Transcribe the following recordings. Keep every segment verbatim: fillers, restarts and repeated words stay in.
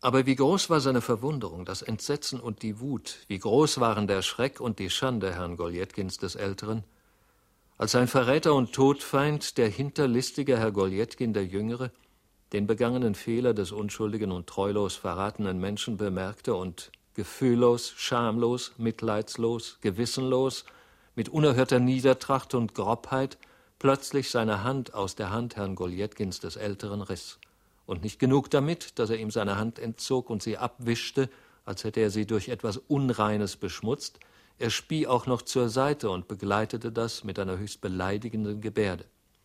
Aber wie groß war seine Verwunderung, das Entsetzen und die Wut, wie groß waren der Schreck und die Schande Herrn Goljetkins des Älteren, als sein Verräter und Todfeind, der hinterlistige Herr Goljetkin der Jüngere, den begangenen Fehler des unschuldigen und treulos verratenen Menschen bemerkte und gefühllos, schamlos, mitleidslos, gewissenlos, mit unerhörter Niedertracht und Grobheit plötzlich seine Hand aus der Hand Herrn Goljetkins des Älteren riss. Und nicht genug damit, dass er ihm seine Hand entzog und sie abwischte, als hätte er sie durch etwas Unreines beschmutzt, er spie auch noch zur Seite und begleitete das mit einer höchst beleidigenden Gebärde.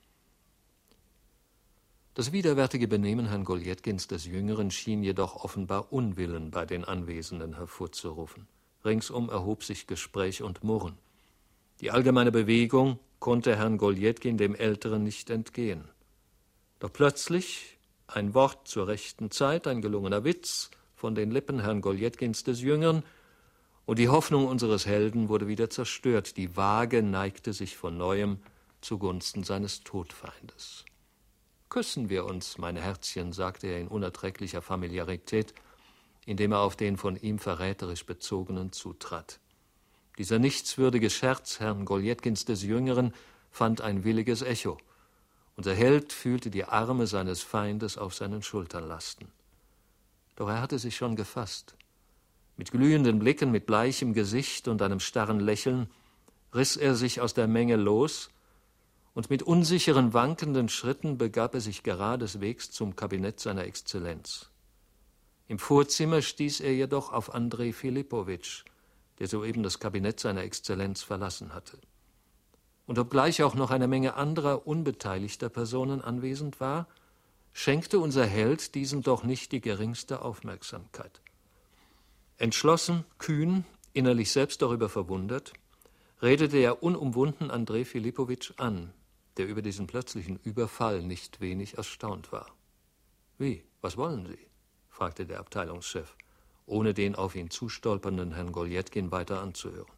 Das widerwärtige Benehmen Herrn Goljetkins des Jüngeren schien jedoch offenbar Unwillen bei den Anwesenden hervorzurufen. Ringsum erhob sich Gespräch und Murren. Die allgemeine Bewegung konnte Herrn Goljetkin dem Älteren nicht entgehen. Doch plötzlich ein Wort zur rechten Zeit, ein gelungener Witz von den Lippen Herrn Goljetkins des Jüngeren, und die Hoffnung unseres Helden wurde wieder zerstört. Die Waage neigte sich von Neuem zugunsten seines Todfeindes. »Küssen wir uns, meine Herzchen«, sagte er in unerträglicher Familiarität, indem er auf den von ihm verräterisch Bezogenen zutrat. Dieser nichtswürdige Scherz Herrn Goljetkins des Jüngeren fand ein williges Echo. Unser Held fühlte die Arme seines Feindes auf seinen Schultern lasten. Doch er hatte sich schon gefasst. Mit glühenden Blicken, mit bleichem Gesicht und einem starren Lächeln riss er sich aus der Menge los, und mit unsicheren, wankenden Schritten begab er sich geradeswegs zum Kabinett seiner Exzellenz. Im Vorzimmer stieß er jedoch auf Andrej Filipowitsch, der soeben das Kabinett seiner Exzellenz verlassen hatte. Und obgleich auch noch eine Menge anderer unbeteiligter Personen anwesend war, schenkte unser Held diesem doch nicht die geringste Aufmerksamkeit. Entschlossen, kühn, innerlich selbst darüber verwundert, redete er unumwunden Andrej Filipowitsch an, der über diesen plötzlichen Überfall nicht wenig erstaunt war. »Wie, was wollen Sie?« fragte der Abteilungschef, ohne den auf ihn zustolpernden Herrn Goljetkin weiter anzuhören.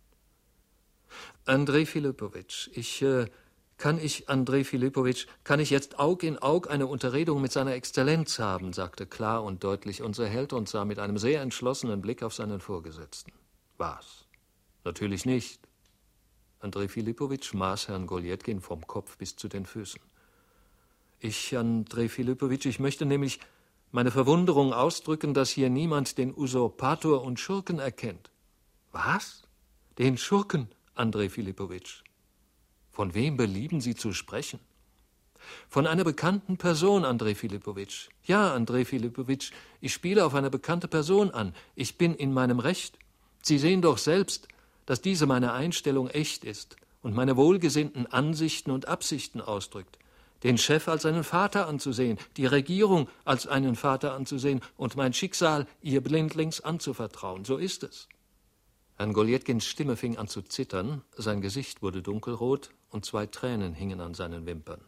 »Andrej Filipowitsch, ich, äh, kann ich, Andrej Filipowitsch, kann ich jetzt Aug in Aug eine Unterredung mit seiner Exzellenz haben«, sagte klar und deutlich unser Held und sah mit einem sehr entschlossenen Blick auf seinen Vorgesetzten. »Was? Natürlich nicht.« Andrej Filipowitsch maß Herrn Goljetkin vom Kopf bis zu den Füßen. »Ich, Andrej Filipowitsch, ich möchte nämlich meine Verwunderung ausdrücken, dass hier niemand den Usurpator und Schurken erkennt.« »Was? Den Schurken, Andrej Filipowitsch? Von wem belieben Sie zu sprechen?« »Von einer bekannten Person, Andrej Filipowitsch. Ja, Andrej Filipowitsch, ich spiele auf eine bekannte Person an. Ich bin in meinem Recht. Sie sehen doch selbst, dass diese meine Einstellung echt ist und meine wohlgesinnten Ansichten und Absichten ausdrückt. Den Chef als einen Vater anzusehen, die Regierung als einen Vater anzusehen und mein Schicksal ihr blindlings anzuvertrauen. So ist es.« Herrn Goljetkins Stimme fing an zu zittern, sein Gesicht wurde dunkelrot und zwei Tränen hingen an seinen Wimpern.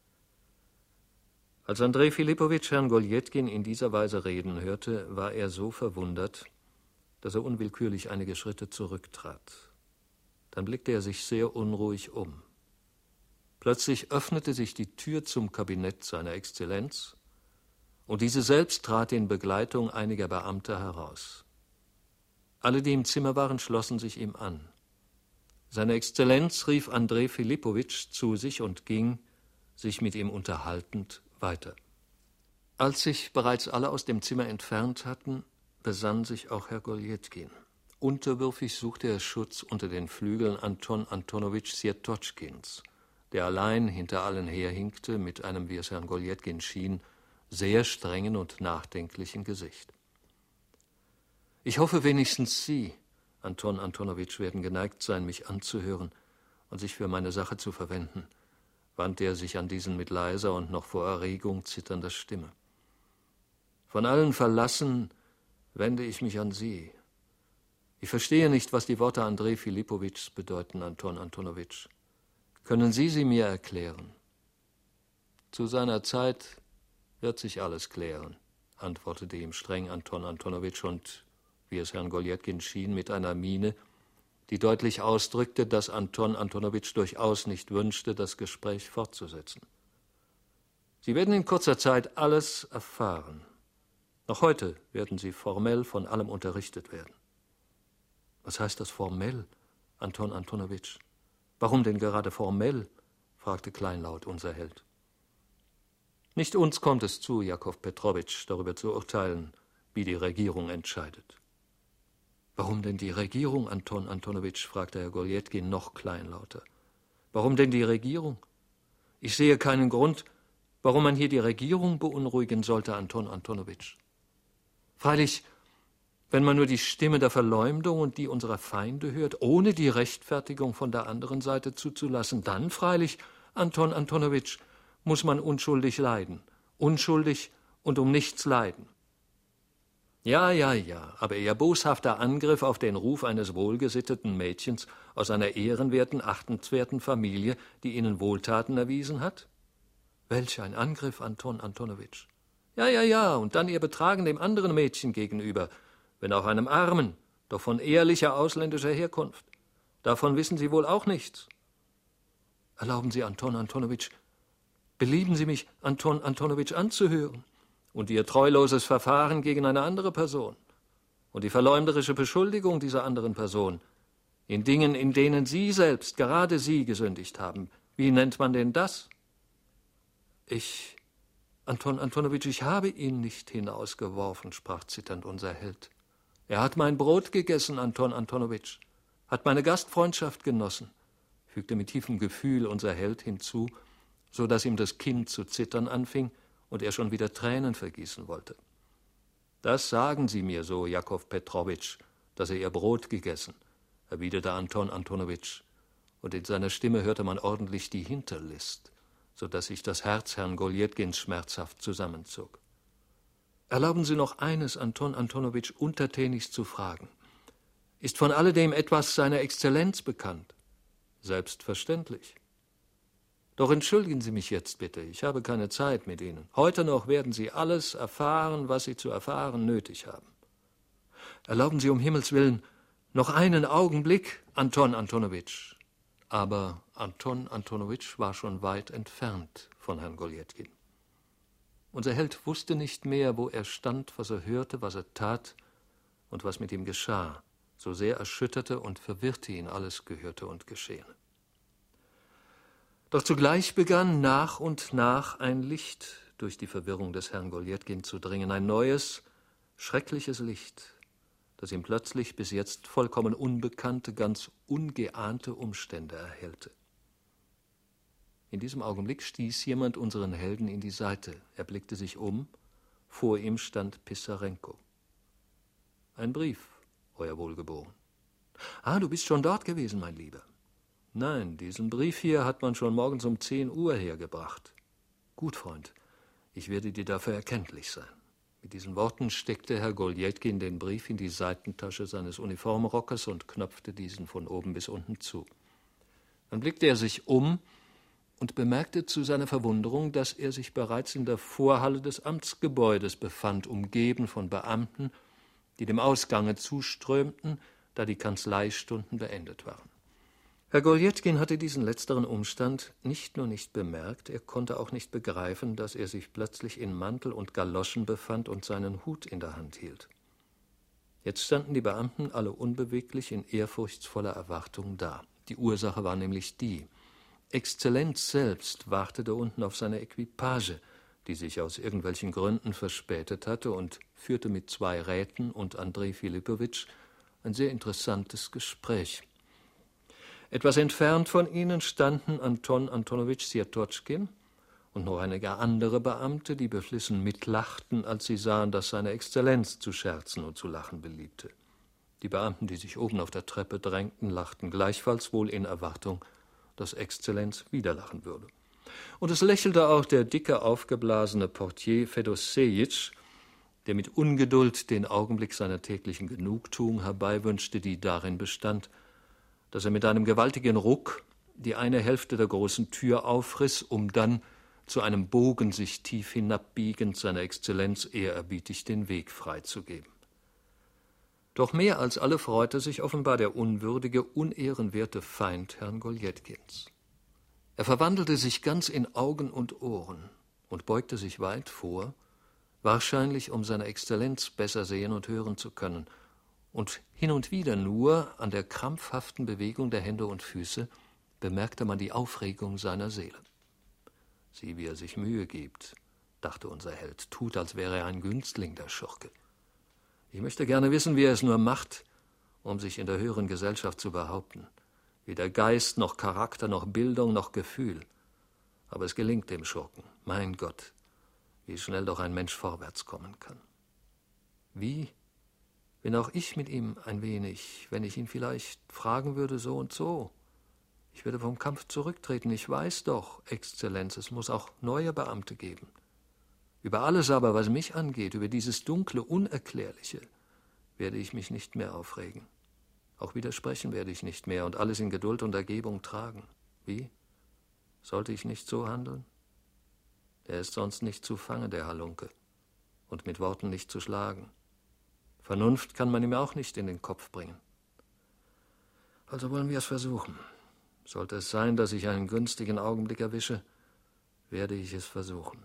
Als Andrej Filipowitsch Herrn Goljetkin in dieser Weise reden hörte, war er so verwundert, dass er unwillkürlich einige Schritte zurücktrat. Dann blickte er sich sehr unruhig um. Plötzlich öffnete sich die Tür zum Kabinett seiner Exzellenz, und diese selbst trat in Begleitung einiger Beamter heraus. Alle, die im Zimmer waren, schlossen sich ihm an. Seine Exzellenz rief Andrej Filipowitsch zu sich und ging, sich mit ihm unterhaltend, weiter. Als sich bereits alle aus dem Zimmer entfernt hatten, besann sich auch Herr Goljetkin. Unterwürfig suchte er Schutz unter den Flügeln Anton Antonowitsch Siertotschkins, der allein hinter allen herhinkte mit einem, wie es Herrn Goljetkin schien, sehr strengen und nachdenklichen Gesicht. »Ich hoffe wenigstens Sie, Anton Antonowitsch, werden geneigt sein, mich anzuhören und sich für meine Sache zu verwenden«, wandte er sich an diesen mit leiser und noch vor Erregung zitternder Stimme. »Von allen verlassen wende ich mich an Sie. Ich verstehe nicht, was die Worte Andrej Filipowitschs bedeuten, Anton Antonowitsch. Können Sie sie mir erklären?« »Zu seiner Zeit wird sich alles klären«, antwortete ihm streng Anton Antonowitsch und, wie es Herrn Goljetkin schien, mit einer Miene, die deutlich ausdrückte, dass Anton Antonowitsch durchaus nicht wünschte, das Gespräch fortzusetzen. »Sie werden in kurzer Zeit alles erfahren. Noch heute werden Sie formell von allem unterrichtet werden. Was heißt das formell, Anton Antonowitsch? Warum denn gerade formell? Fragte kleinlaut unser Held. Nicht uns kommt es zu, Jakow Petrowitsch, darüber zu urteilen, wie die Regierung entscheidet. Warum denn die Regierung, Anton Antonowitsch? Fragte Herr Goljetkin noch kleinlauter. Warum denn die Regierung? Ich sehe keinen Grund, warum man hier die Regierung beunruhigen sollte, Anton Antonowitsch. Freilich, wenn man nur die Stimme der Verleumdung und die unserer Feinde hört, ohne die Rechtfertigung von der anderen Seite zuzulassen, dann freilich, Anton Antonowitsch, muss man unschuldig leiden, unschuldig und um nichts leiden. Ja, ja, ja, aber Ihr boshafter Angriff auf den Ruf eines wohlgesitteten Mädchens aus einer ehrenwerten, achtenswerten Familie, die Ihnen Wohltaten erwiesen hat? Welch ein Angriff, Anton Antonowitsch. Ja, ja, ja, und dann Ihr Betragen dem anderen Mädchen gegenüber, wenn auch einem Armen, doch von ehrlicher ausländischer Herkunft. Davon wissen Sie wohl auch nichts. Erlauben Sie, Anton Antonowitsch, belieben Sie mich, Anton Antonowitsch, anzuhören. Und Ihr treuloses Verfahren gegen eine andere Person und die verleumderische Beschuldigung dieser anderen Person in Dingen, in denen Sie selbst, gerade Sie, gesündigt haben. Wie nennt man denn das? Ich, Anton Antonowitsch, ich habe ihn nicht hinausgeworfen, sprach zitternd unser Held. Er hat mein Brot gegessen, Anton Antonowitsch, hat meine Gastfreundschaft genossen, fügte mit tiefem Gefühl unser Held hinzu, so dass ihm das Kinn zu zittern anfing und er schon wieder Tränen vergießen wollte. Das sagen Sie mir so, Jakow Petrowitsch, dass er Ihr Brot gegessen, erwiderte Anton Antonowitsch, und in seiner Stimme hörte man ordentlich die Hinterlist, so dass sich das Herz Herrn Goljetkins schmerzhaft zusammenzog. Erlauben Sie noch eines, Anton Antonowitsch, untertänigst zu fragen. Ist von alledem etwas seiner Exzellenz bekannt? Selbstverständlich. Doch entschuldigen Sie mich jetzt bitte, ich habe keine Zeit mit Ihnen. Heute noch werden Sie alles erfahren, was Sie zu erfahren nötig haben. Erlauben Sie um Himmels willen noch einen Augenblick, Anton Antonowitsch. Aber Anton Antonowitsch war schon weit entfernt von Herrn Goljetkin. Unser Held wusste nicht mehr, wo er stand, was er hörte, was er tat und was mit ihm geschah. So sehr erschütterte und verwirrte ihn alles Gehörte und Geschehene. Doch zugleich begann nach und nach ein Licht durch die Verwirrung des Herrn Goljetkin zu dringen, ein neues, schreckliches Licht, das ihm plötzlich bis jetzt vollkommen unbekannte, ganz ungeahnte Umstände erhellte. In diesem Augenblick stieß jemand unseren Helden in die Seite. Er blickte sich um, vor ihm stand Pissarenko. »Ein Brief, Euer Wohlgeboren.« »Ah, du bist schon dort gewesen, mein Lieber.« »Nein, diesen Brief hier hat man schon morgens um zehn Uhr hergebracht.« »Gut, Freund, ich werde dir dafür erkenntlich sein.« Mit diesen Worten steckte Herr Goljetkin den Brief in die Seitentasche seines Uniformrockes und knöpfte diesen von oben bis unten zu. Dann blickte er sich um und bemerkte zu seiner Verwunderung, dass er sich bereits in der Vorhalle des Amtsgebäudes befand, umgeben von Beamten, die dem Ausgange zuströmten, da die Kanzleistunden beendet waren. Herr Goljetkin hatte diesen letzteren Umstand nicht nur nicht bemerkt, er konnte auch nicht begreifen, dass er sich plötzlich in Mantel und Galoschen befand und seinen Hut in der Hand hielt. Jetzt standen die Beamten alle unbeweglich in ehrfurchtsvoller Erwartung da. Die Ursache war nämlich die: Exzellenz selbst wartete unten auf seine Equipage, die sich aus irgendwelchen Gründen verspätet hatte, und führte mit zwei Räten und Andrei Philippowitsch ein sehr interessantes Gespräch. Etwas entfernt von ihnen standen Anton Antonowitsch Siertotschkin und noch einige andere Beamte, die beflissen mitlachten, als sie sahen, dass seine Exzellenz zu scherzen und zu lachen beliebte. Die Beamten, die sich oben auf der Treppe drängten, lachten gleichfalls, wohl in Erwartung, dass Exzellenz wieder lachen würde. Und es lächelte auch der dicke, aufgeblasene Portier Fedossejitsch, der mit Ungeduld den Augenblick seiner täglichen Genugtuung herbeiwünschte, die darin bestand, dass er mit einem gewaltigen Ruck die eine Hälfte der großen Tür aufriss, um dann zu einem Bogen sich tief hinabbiegend seiner Exzellenz ehrerbietig den Weg freizugeben. Doch mehr als alle freute sich offenbar der unwürdige, unehrenwerte Feind Herrn Goljetkins. Er verwandelte sich ganz in Augen und Ohren und beugte sich weit vor, wahrscheinlich um seine Exzellenz besser sehen und hören zu können, und hin und wieder nur an der krampfhaften Bewegung der Hände und Füße bemerkte man die Aufregung seiner Seele. Sieh, wie er sich Mühe gibt, dachte unser Held, tut, als wäre er ein Günstling, der Schurke. Ich möchte gerne wissen, wie er es nur macht, um sich in der höheren Gesellschaft zu behaupten. Weder Geist, noch Charakter, noch Bildung, noch Gefühl. Aber es gelingt dem Schurken. Mein Gott, wie schnell doch ein Mensch vorwärts kommen kann. Wie, wenn auch ich mit ihm ein wenig, wenn ich ihn vielleicht fragen würde, so und so. Ich würde vom Kampf zurücktreten. Ich weiß doch, Exzellenz, es muss auch neue Beamte geben. Über alles aber, was mich angeht, über dieses dunkle, Unerklärliche, werde ich mich nicht mehr aufregen. Auch widersprechen werde ich nicht mehr und alles in Geduld und Ergebung tragen. Wie? Sollte ich nicht so handeln? Er ist sonst nicht zu fangen, der Halunke, und mit Worten nicht zu schlagen. Vernunft kann man ihm auch nicht in den Kopf bringen. Also wollen wir es versuchen. Sollte es sein, dass ich einen günstigen Augenblick erwische, werde ich es versuchen.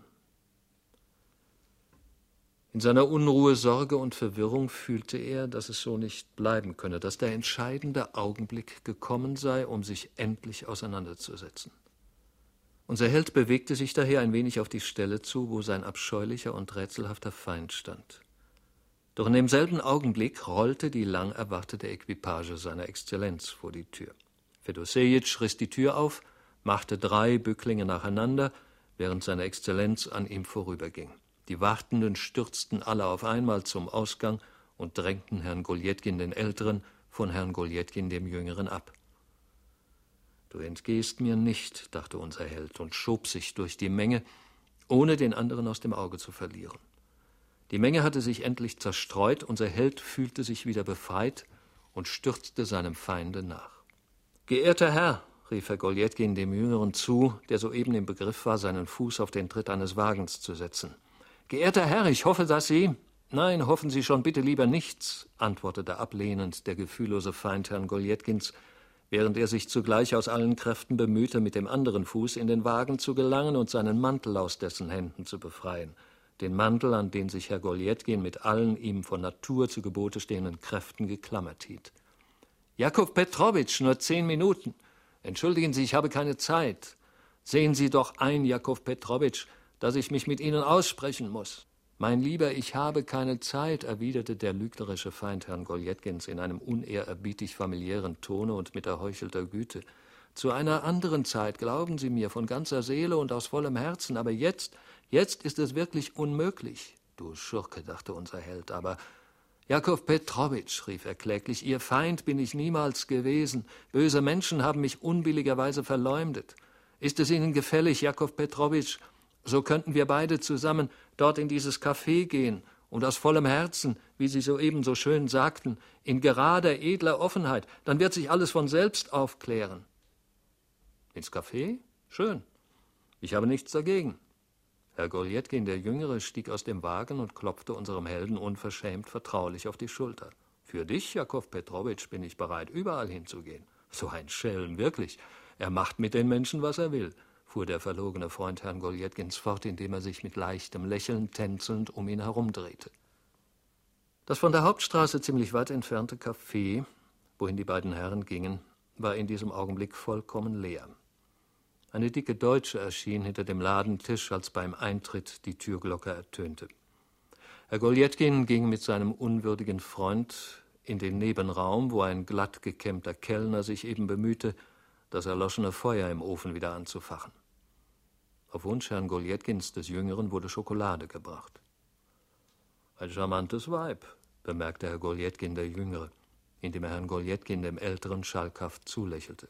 In seiner Unruhe, Sorge und Verwirrung fühlte er, dass es so nicht bleiben könne, dass der entscheidende Augenblick gekommen sei, um sich endlich auseinanderzusetzen. Unser Held bewegte sich daher ein wenig auf die Stelle zu, wo sein abscheulicher und rätselhafter Feind stand. Doch in demselben Augenblick rollte die lang erwartete Equipage seiner Exzellenz vor die Tür. Fedosejic riss die Tür auf, machte drei Bücklinge nacheinander, während seine Exzellenz an ihm vorüberging. Die Wartenden stürzten alle auf einmal zum Ausgang und drängten Herrn Goljetkin den Älteren von Herrn Goljetkin dem Jüngeren ab. »Du entgehst mir nicht«, dachte unser Held und schob sich durch die Menge, ohne den anderen aus dem Auge zu verlieren. Die Menge hatte sich endlich zerstreut, unser Held fühlte sich wieder befreit und stürzte seinem Feinde nach. »Geehrter Herr«, rief Herr Goljetkin dem Jüngeren zu, der soeben im Begriff war, seinen Fuß auf den Tritt eines Wagens zu setzen. »Geehrter Herr, ich hoffe, dass Sie...« »Nein, hoffen Sie schon bitte lieber nichts«, antwortete ablehnend der gefühllose Feind Herrn Goljetkins, während er sich zugleich aus allen Kräften bemühte, mit dem anderen Fuß in den Wagen zu gelangen und seinen Mantel aus dessen Händen zu befreien. Den Mantel, an den sich Herr Goljetkin mit allen ihm von Natur zu Gebote stehenden Kräften geklammert hielt. »Jakow Petrowitsch, nur zehn Minuten. Entschuldigen Sie, ich habe keine Zeit. Sehen Sie doch ein, Jakow Petrowitsch, dass ich mich mit Ihnen aussprechen muss.« »Mein Lieber, ich habe keine Zeit«, erwiderte der lügnerische Feind Herrn Goljetkins in einem unehrerbietig familiären Tone und mit erheuchelter Güte. »Zu einer anderen Zeit, glauben Sie mir, von ganzer Seele und aus vollem Herzen, aber jetzt, jetzt ist es wirklich unmöglich.« »Du Schurke«, dachte unser Held, aber »Jakow Petrowitsch«, rief er kläglich, »Ihr Feind bin ich niemals gewesen. Böse Menschen haben mich unbilligerweise verleumdet. Ist es Ihnen gefällig, Jakow Petrowitsch, so könnten wir beide zusammen dort in dieses Café gehen und aus vollem Herzen, wie Sie soeben so schön sagten, in gerader, edler Offenheit, dann wird sich alles von selbst aufklären.« »Ins Café? Schön. Ich habe nichts dagegen.« Herr Goljetkin, der Jüngere, stieg aus dem Wagen und klopfte unserem Helden unverschämt vertraulich auf die Schulter. »Für dich, Jakow Petrowitsch, bin ich bereit, überall hinzugehen.« »So ein Schelm, wirklich. Er macht mit den Menschen, was er will«, fuhr der verlogene Freund Herrn Goljetkins fort, indem er sich mit leichtem Lächeln tänzelnd um ihn herumdrehte. Das von der Hauptstraße ziemlich weit entfernte Café, wohin die beiden Herren gingen, war in diesem Augenblick vollkommen leer. Eine dicke Deutsche erschien hinter dem Ladentisch, als beim Eintritt die Türglocke ertönte. Herr Goljetkin ging mit seinem unwürdigen Freund in den Nebenraum, wo ein glatt gekämmter Kellner sich eben bemühte, das erloschene Feuer im Ofen wieder anzufachen. Auf Wunsch Herrn Goljetkins des Jüngeren wurde Schokolade gebracht. »Ein charmantes Weib«, bemerkte Herr Goljetkin der Jüngere, indem er Herrn Goljetkin dem Älteren schalkhaft zulächelte.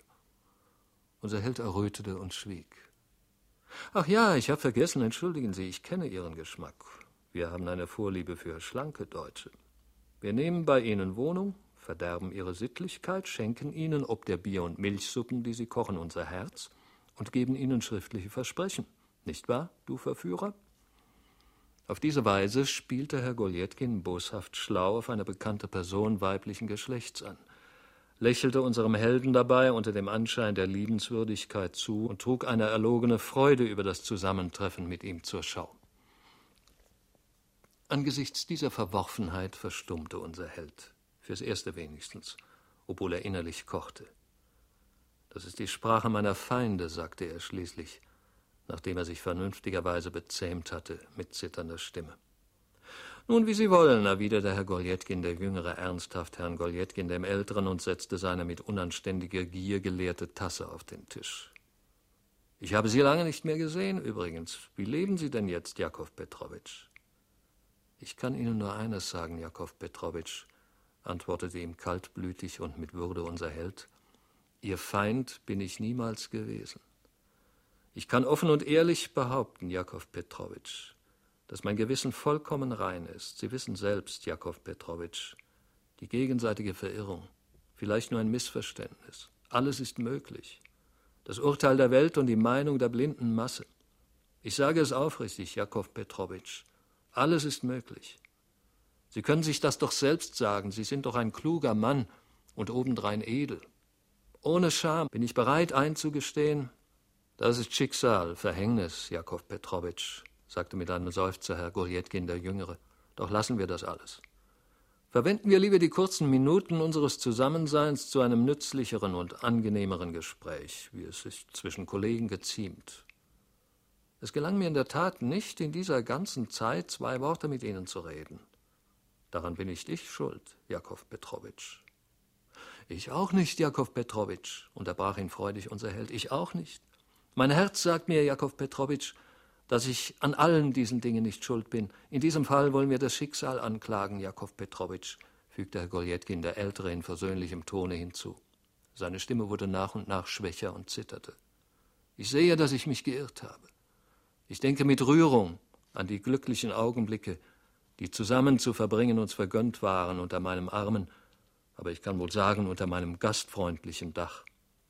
Unser Held errötete und schwieg. »Ach ja, ich habe vergessen, entschuldigen Sie, ich kenne Ihren Geschmack. Wir haben eine Vorliebe für schlanke Deutsche. Wir nehmen bei Ihnen Wohnung, verderben Ihre Sittlichkeit, schenken Ihnen ob der Bier- und Milchsuppen, die Sie kochen, unser Herz und geben Ihnen schriftliche Versprechen. Nicht wahr, du Verführer?« Auf diese Weise spielte Herr Goljetkin boshaft schlau auf eine bekannte Person weiblichen Geschlechts an, lächelte unserem Helden dabei unter dem Anschein der Liebenswürdigkeit zu und trug eine erlogene Freude über das Zusammentreffen mit ihm zur Schau. Angesichts dieser Verworfenheit verstummte unser Held, fürs Erste wenigstens, obwohl er innerlich kochte. »Das ist die Sprache meiner Feinde«, sagte er schließlich, nachdem er sich vernünftigerweise bezähmt hatte, mit zitternder Stimme. »Nun, wie Sie wollen«, erwiderte Herr Goljetkin der Jüngere ernsthaft Herrn Goljetkin dem Älteren und setzte seine mit unanständiger Gier geleerte Tasse auf den Tisch. »Ich habe Sie lange nicht mehr gesehen, übrigens. Wie leben Sie denn jetzt, Jakow Petrowitsch?« »Ich kann Ihnen nur eines sagen, Jakow Petrowitsch«, antwortete ihm kaltblütig und mit Würde unser Held. »Ihr Feind bin ich niemals gewesen. Ich kann offen und ehrlich behaupten, Jakow Petrowitsch, dass mein Gewissen vollkommen rein ist. Sie wissen selbst, Jakow Petrowitsch, die gegenseitige Verirrung, vielleicht nur ein Missverständnis. Alles ist möglich. Das Urteil der Welt und die Meinung der blinden Masse. Ich sage es aufrichtig, Jakow Petrowitsch, alles ist möglich. Sie können sich das doch selbst sagen, Sie sind doch ein kluger Mann und obendrein edel. Ohne Scham bin ich bereit einzugestehen, das ist Schicksal, Verhängnis, Jakow Petrowitsch, sagte mit einem Seufzer Herr Goljetkin der Jüngere. Doch lassen wir das alles. Verwenden wir lieber die kurzen Minuten unseres Zusammenseins zu einem nützlicheren und angenehmeren Gespräch, wie es sich zwischen Kollegen geziemt. Es gelang mir in der Tat nicht, in dieser ganzen Zeit zwei Worte mit Ihnen zu reden. Daran bin nicht ich schuld, Jakow Petrowitsch. »Ich auch nicht, Jakow Petrowitsch«, unterbrach ihn freudig unser Held, »ich auch nicht. Mein Herz sagt mir, Jakow Petrowitsch, dass ich an allen diesen Dingen nicht schuld bin. In diesem Fall wollen wir das Schicksal anklagen, Jakow Petrowitsch«, fügte Herr Goljetkin der Ältere in versöhnlichem Tone hinzu. Seine Stimme wurde nach und nach schwächer und zitterte. »Ich sehe, dass ich mich geirrt habe. Ich denke mit Rührung an die glücklichen Augenblicke, die zusammen zu verbringen uns vergönnt waren unter meinem armen, aber ich kann wohl sagen, unter meinem gastfreundlichen Dach.«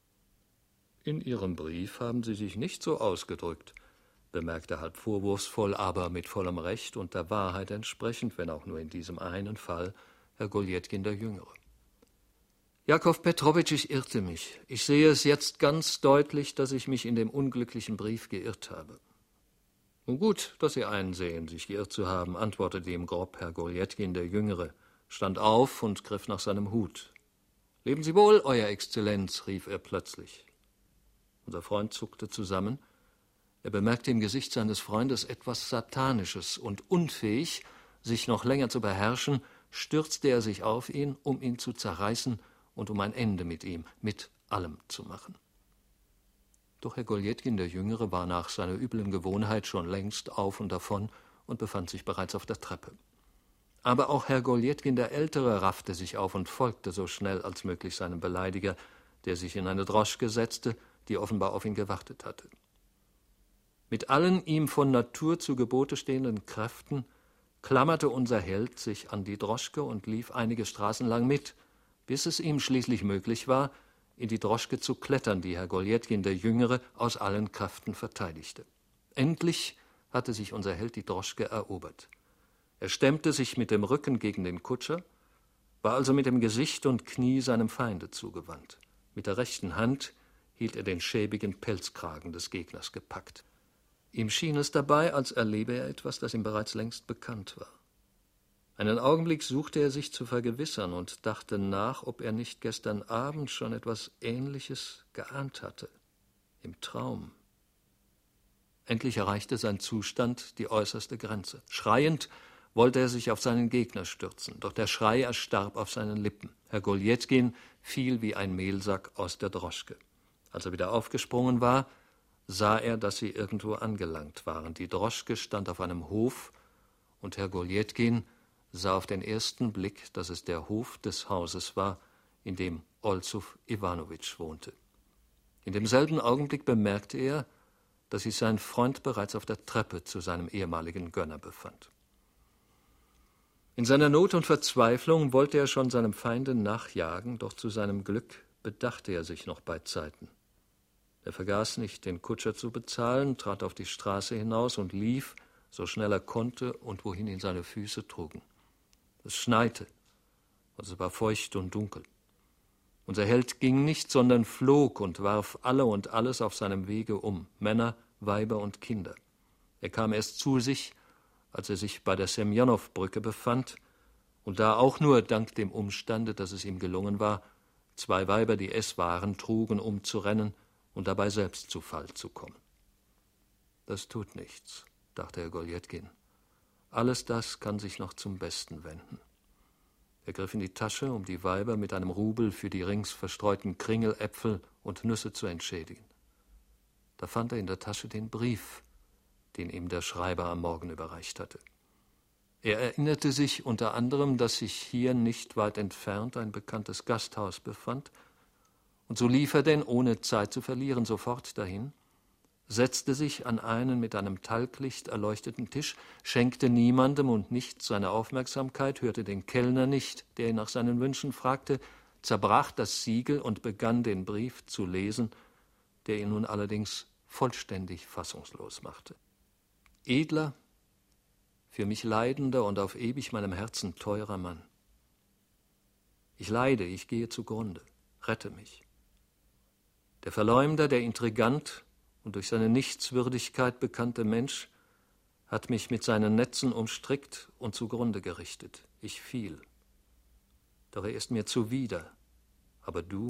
»In Ihrem Brief haben Sie sich nicht so ausgedrückt«, bemerkte halb vorwurfsvoll, aber mit vollem Recht und der Wahrheit entsprechend, wenn auch nur in diesem einen Fall, Herr Goljetkin der Jüngere. »Jakow Petrowitsch, ich irrte mich. Ich sehe es jetzt ganz deutlich, dass ich mich in dem unglücklichen Brief geirrt habe.« »Nun gut, dass Sie einsehen, sich geirrt zu haben«, antwortete ihm grob Herr Goljetkin der Jüngere, stand auf und griff nach seinem Hut. »Leben Sie wohl, Euer Exzellenz«, rief er plötzlich. Unser Freund zuckte zusammen. Er bemerkte im Gesicht seines Freundes etwas Satanisches, und unfähig, sich noch länger zu beherrschen, stürzte er sich auf ihn, um ihn zu zerreißen und um ein Ende mit ihm, mit allem zu machen. Doch Herr Goljetkin der Jüngere war nach seiner üblen Gewohnheit schon längst auf und davon und befand sich bereits auf der Treppe. Aber auch Herr Goljetkin der Ältere raffte sich auf und folgte so schnell als möglich seinem Beleidiger, der sich in eine Droschke setzte, die offenbar auf ihn gewartet hatte. Mit allen ihm von Natur zu Gebote stehenden Kräften klammerte unser Held sich an die Droschke und lief einige Straßen lang mit, bis es ihm schließlich möglich war, in die Droschke zu klettern, die Herr Goljetkin der Jüngere aus allen Kräften verteidigte. Endlich hatte sich unser Held die Droschke erobert. Er stemmte sich mit dem Rücken gegen den Kutscher, war also mit dem Gesicht und Knie seinem Feinde zugewandt. Mit der rechten Hand hielt er den schäbigen Pelzkragen des Gegners gepackt. Ihm schien es dabei, als erlebe er etwas, das ihm bereits längst bekannt war. Einen Augenblick suchte er sich zu vergewissern und dachte nach, ob er nicht gestern Abend schon etwas Ähnliches geahnt hatte, im Traum. Endlich erreichte sein Zustand die äußerste Grenze. Schreiend wollte er sich auf seinen Gegner stürzen, doch der Schrei erstarb auf seinen Lippen. Herr Goljetkin fiel wie ein Mehlsack aus der Droschke. Als er wieder aufgesprungen war, sah er, dass sie irgendwo angelangt waren. Die Droschke stand auf einem Hof, und Herr Goljetkin sah auf den ersten Blick, dass es der Hof des Hauses war, in dem Olsuf Iwanowitsch wohnte. In demselben Augenblick bemerkte er, dass sich sein Freund bereits auf der Treppe zu seinem ehemaligen Gönner befand. In seiner Not und Verzweiflung wollte er schon seinem Feinde nachjagen, doch zu seinem Glück bedachte er sich noch beizeiten. Er vergaß nicht, den Kutscher zu bezahlen, trat auf die Straße hinaus und lief, so schnell er konnte und wohin ihn seine Füße trugen. Es schneite, und es war feucht und dunkel. Unser Held ging nicht, sondern flog und warf alle und alles auf seinem Wege um, Männer, Weiber und Kinder. Er kam erst zu sich, als er sich bei der Semjonow-Brücke befand und da auch nur dank dem Umstande, dass es ihm gelungen war, zwei Weiber, die Esswaren trugen, umzurennen und dabei selbst zu Fall zu kommen. Das tut nichts, dachte Herr Goljetkin. Alles das kann sich noch zum Besten wenden. Er griff in die Tasche, um die Weiber mit einem Rubel für die rings verstreuten Kringel, Äpfel und Nüsse zu entschädigen. Da fand er in der Tasche den Brief, den ihm der Schreiber am Morgen überreicht hatte. Er erinnerte sich unter anderem, dass sich hier nicht weit entfernt ein bekanntes Gasthaus befand, und so lief er denn, ohne Zeit zu verlieren, sofort dahin, setzte sich an einen mit einem Talglicht erleuchteten Tisch, schenkte niemandem und nicht seine Aufmerksamkeit, hörte den Kellner nicht, der ihn nach seinen Wünschen fragte, zerbrach das Siegel und begann den Brief zu lesen, der ihn nun allerdings vollständig fassungslos machte. Edler, für mich leidender und auf ewig meinem Herzen teurer Mann. Ich leide, ich gehe zugrunde, rette mich. Der Verleumder, der Intrigant und durch seine Nichtswürdigkeit bekannte Mensch hat mich mit seinen Netzen umstrickt und zugrunde gerichtet. Ich fiel. Doch er ist mir zuwider. Aber du?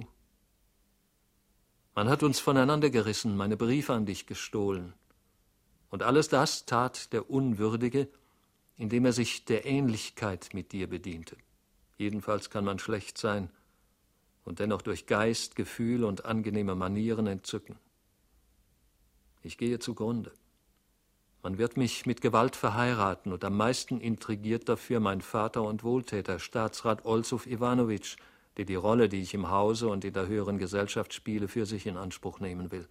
Man hat uns voneinander gerissen, meine Briefe an dich gestohlen. Und alles das tat der Unwürdige, indem er sich der Ähnlichkeit mit dir bediente. Jedenfalls kann man schlecht sein und dennoch durch Geist, Gefühl und angenehme Manieren entzücken. Ich gehe zugrunde. Man wird mich mit Gewalt verheiraten und am meisten intrigiert dafür mein Vater und Wohltäter, Staatsrat Olsuf Iwanowitsch, der die Rolle, die ich im Hause und in der höheren Gesellschaft spiele, für sich in Anspruch nehmen will.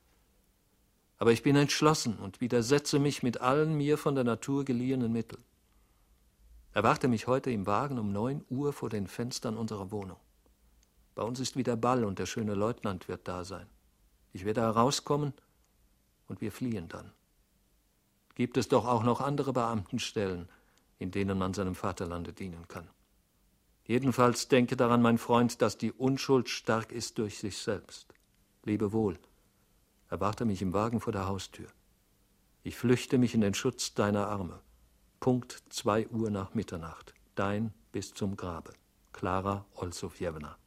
Aber ich bin entschlossen und widersetze mich mit allen mir von der Natur geliehenen Mitteln. Erwarte mich heute im Wagen um neun Uhr vor den Fenstern unserer Wohnung. Bei uns ist wieder Ball und der schöne Leutnant wird da sein. Ich werde herauskommen und wir fliehen dann. Gibt es doch auch noch andere Beamtenstellen, in denen man seinem Vaterlande dienen kann. Jedenfalls denke daran, mein Freund, dass die Unschuld stark ist durch sich selbst. Lebe wohl. Erwarte mich im Wagen vor der Haustür. Ich flüchte mich in den Schutz deiner Arme. Punkt zwei Uhr nach Mitternacht. Dein bis zum Grabe. Klara Olsofjewna.